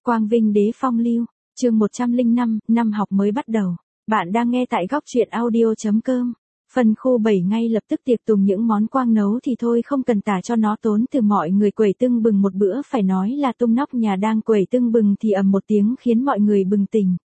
Quang Vinh Đế Phong Lưu, chương 105, năm học mới bắt đầu. Bạn đang nghe tại góc truyện audio.com. Phân khu 7 ngay lập tức tiệc tùng những món Quang nấu thì thôi không cần tả cho nó tốn từ mọi người quẩy tưng bừng một bữa, phải nói là tung nóc nhà đang quẩy tưng bừng thì ầm một tiếng khiến mọi người bừng tỉnh.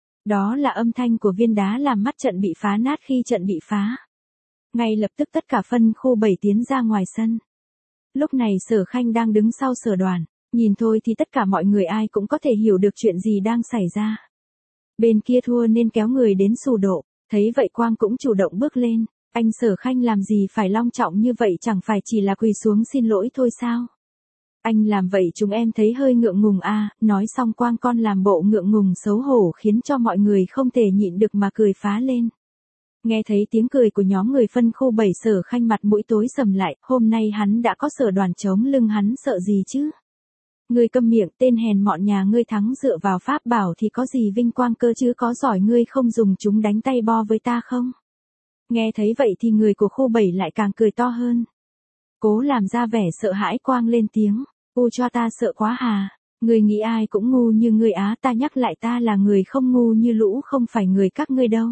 Đó là âm thanh của viên đá làm mắt trận bị phá nát khi trận bị phá. Ngay lập tức tất cả phân khu 7 tiến ra ngoài sân. Lúc này Sở Khanh đang đứng sau Sở Đoàn. Nhìn thôi thì tất cả mọi người ai cũng có thể hiểu được chuyện gì đang xảy ra. Bên kia thua nên kéo người đến xù độ, thấy vậy Quang cũng chủ động bước lên. Anh Sở Khanh làm gì phải long trọng như vậy, chẳng phải chỉ là quỳ xuống xin lỗi thôi sao? Anh làm vậy chúng em thấy hơi ngượng ngùng à. Nói xong Quang con làm bộ ngượng ngùng xấu hổ khiến cho mọi người không thể nhịn được mà cười phá lên. Nghe thấy tiếng cười của nhóm người phân khu 7, Sở Khanh mặt mũi tối sầm lại, hôm nay hắn đã có Sở Đoàn chống lưng hắn sợ gì chứ? Ngươi câm miệng, tên hèn mọn nhà ngươi, thắng dựa vào pháp bảo thì có gì vinh quang cơ chứ, có giỏi ngươi không dùng chúng đánh tay bo với ta không? Nghe thấy vậy thì người của khu 7 lại càng cười to hơn. Cố làm ra vẻ sợ hãi, Quang lên tiếng, u cho ta sợ quá hà, ngươi nghĩ ai cũng ngu như ngươi á, ta nhắc lại ta là người không ngu như lũ, không phải người các ngươi đâu.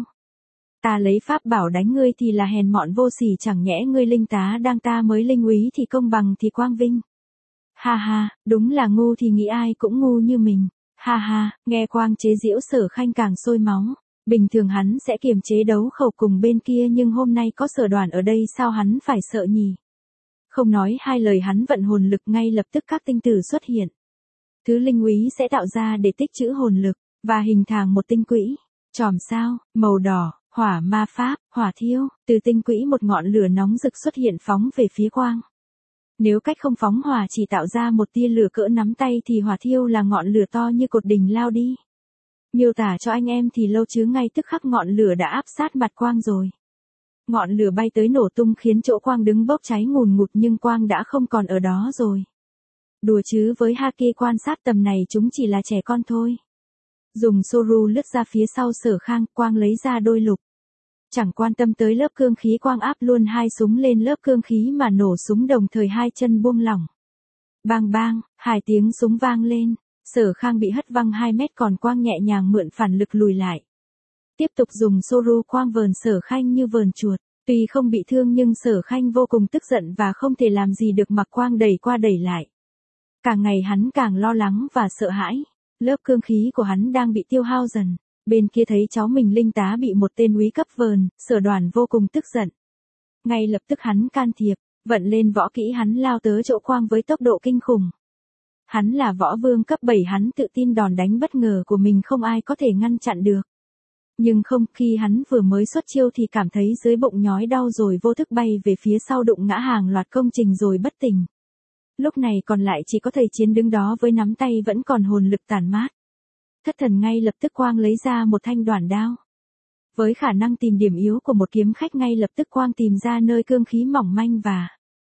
Ta lấy pháp bảo đánh ngươi thì là hèn mọn vô sỉ, chẳng nhẽ ngươi linh tá đang ta mới linh úy thì công bằng thì Quang Vinh. Ha ha, đúng là ngu thì nghĩ ai cũng ngu như mình. Ha ha, nghe Quang chế giễu Sở Khanh càng sôi máu. Bình thường hắn sẽ kiềm chế đấu khẩu cùng bên kia, nhưng hôm nay có Sở Đoàn ở đây sao hắn phải sợ nhỉ? Không nói hai lời hắn vận hồn lực, ngay lập tức các tinh tử xuất hiện. Thứ linh úy sẽ tạo ra để tích trữ hồn lực, và hình thành một tinh quỹ. Chòm sao, màu đỏ, hỏa ma pháp, hỏa thiêu, từ tinh quỹ một ngọn lửa nóng rực xuất hiện phóng về phía Quang. Nếu cách không phóng hỏa chỉ tạo ra một tia lửa cỡ nắm tay thì hỏa thiêu là ngọn lửa to như cột đỉnh lao đi. Miêu tả cho anh em thì lâu chứ ngay tức khắc ngọn lửa đã áp sát mặt Quang rồi. Ngọn lửa bay tới nổ tung khiến chỗ Quang đứng bốc cháy ngùn ngụt, nhưng Quang đã không còn ở đó rồi. Đùa chứ, với haki quan sát tầm này chúng chỉ là trẻ con thôi. Dùng Soru lướt ra phía sau Sở Khang, Quang lấy ra đôi lục. Chẳng quan tâm tới lớp cương khí, Quang áp luôn hai súng lên lớp cương khí mà nổ súng đồng thời, hai chân buông lỏng. Bang bang, hai tiếng súng vang lên, Sở Khang bị hất văng 2 mét, còn Quang nhẹ nhàng mượn phản lực lùi lại. Tiếp tục dùng Soru, Quang vờn Sở Khanh như vờn chuột. Tuy không bị thương nhưng Sở Khanh vô cùng tức giận và không thể làm gì được, mặc Quang đẩy qua đẩy lại. Càng ngày hắn càng lo lắng và sợ hãi. Lớp cương khí của hắn đang bị tiêu hao dần. Bên kia thấy cháu mình linh tá bị một tên úy cấp vờn, Sở Đoàn vô cùng tức giận. Ngay lập tức hắn can thiệp, vận lên võ kỹ, hắn lao tới chỗ Quang với tốc độ kinh khủng. Hắn là võ vương cấp 7, hắn tự tin đòn đánh bất ngờ của mình không ai có thể ngăn chặn được. Nhưng không, khi hắn vừa mới xuất chiêu thì cảm thấy dưới bụng nhói đau rồi vô thức bay về phía sau, đụng ngã hàng loạt công trình rồi bất tỉnh. Lúc này còn lại chỉ có thầy Chiến đứng đó với nắm tay vẫn còn hồn lực tản mát. Thất thần, ngay lập tức Quang lấy ra một thanh đoản đao. Với khả năng tìm điểm yếu của một kiếm khách, ngay lập tức Quang tìm ra nơi cương khí mỏng manh và...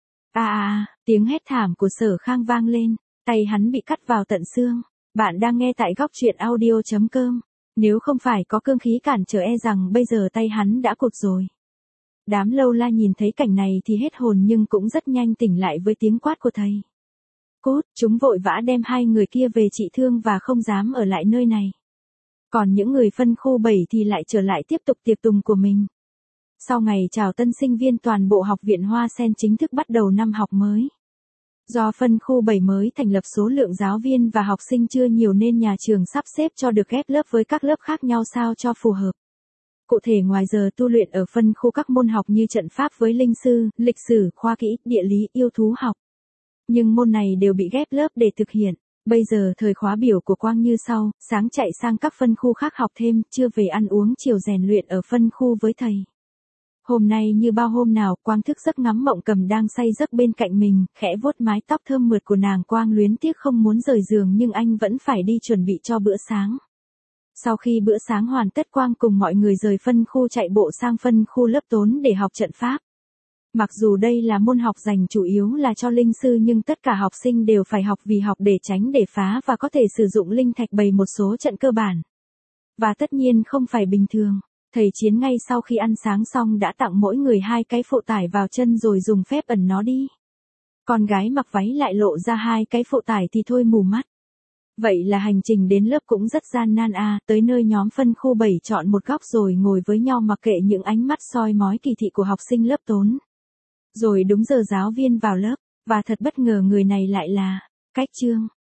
tiếng hét thảm của Sở Khang vang lên, tay hắn bị cắt vào tận xương. Bạn đang nghe tại góc truyện audio.com. Nếu không phải có cương khí cản trở e rằng bây giờ tay hắn đã cụt rồi. Đám lâu la nhìn thấy cảnh này thì hết hồn, nhưng cũng rất nhanh tỉnh lại với tiếng quát của thầy. Cút, chúng vội vã đem hai người kia về trị thương và không dám ở lại nơi này. Còn những người phân khu 7 thì lại trở lại tiếp tục tiệc tùng của mình. Sau ngày chào tân sinh viên, toàn bộ học viện Hoa Sen chính thức bắt đầu năm học mới. Do phân khu 7 mới thành lập, số lượng giáo viên và học sinh chưa nhiều nên nhà trường sắp xếp cho được ghép lớp với các lớp khác nhau sao cho phù hợp. Cụ thể, ngoài giờ tu luyện ở phân khu các môn học như trận pháp với linh sư, lịch sử, khoa kỹ, địa lý, yêu thú học. Nhưng môn này đều bị ghép lớp để thực hiện. Bây giờ thời khóa biểu của Quang như sau: sáng chạy sang các phân khu khác học thêm, trưa về ăn uống, chiều rèn luyện ở phân khu với thầy. Hôm nay như bao hôm nào, Quang thức giấc ngắm Mộng Cầm đang say giấc bên cạnh mình, khẽ vuốt mái tóc thơm mượt của nàng. Quang luyến tiếc không muốn rời giường nhưng anh vẫn phải đi chuẩn bị cho bữa sáng. Sau khi bữa sáng hoàn tất, Quang cùng mọi người rời phân khu chạy bộ sang phân khu lớp tốn để học trận pháp. Mặc dù đây là môn học dành chủ yếu là cho linh sư nhưng tất cả học sinh đều phải học, vì học để tránh để phá và có thể sử dụng linh thạch bày một số trận cơ bản. Và tất nhiên không phải bình thường. Thầy Chiến ngay sau khi ăn sáng xong đã tặng mỗi người 2 cái phụ tải vào chân rồi dùng phép ẩn nó đi. Con gái mặc váy lại lộ ra 2 cái phụ tải thì thôi mù mắt. Vậy là hành trình đến lớp cũng rất gian nan tới nơi nhóm phân khu 7 chọn một góc rồi ngồi với nhau mặc kệ những ánh mắt soi mói kỳ thị của học sinh lớp Tốn. Rồi đúng giờ giáo viên vào lớp, và thật bất ngờ người này lại là Cách Trương.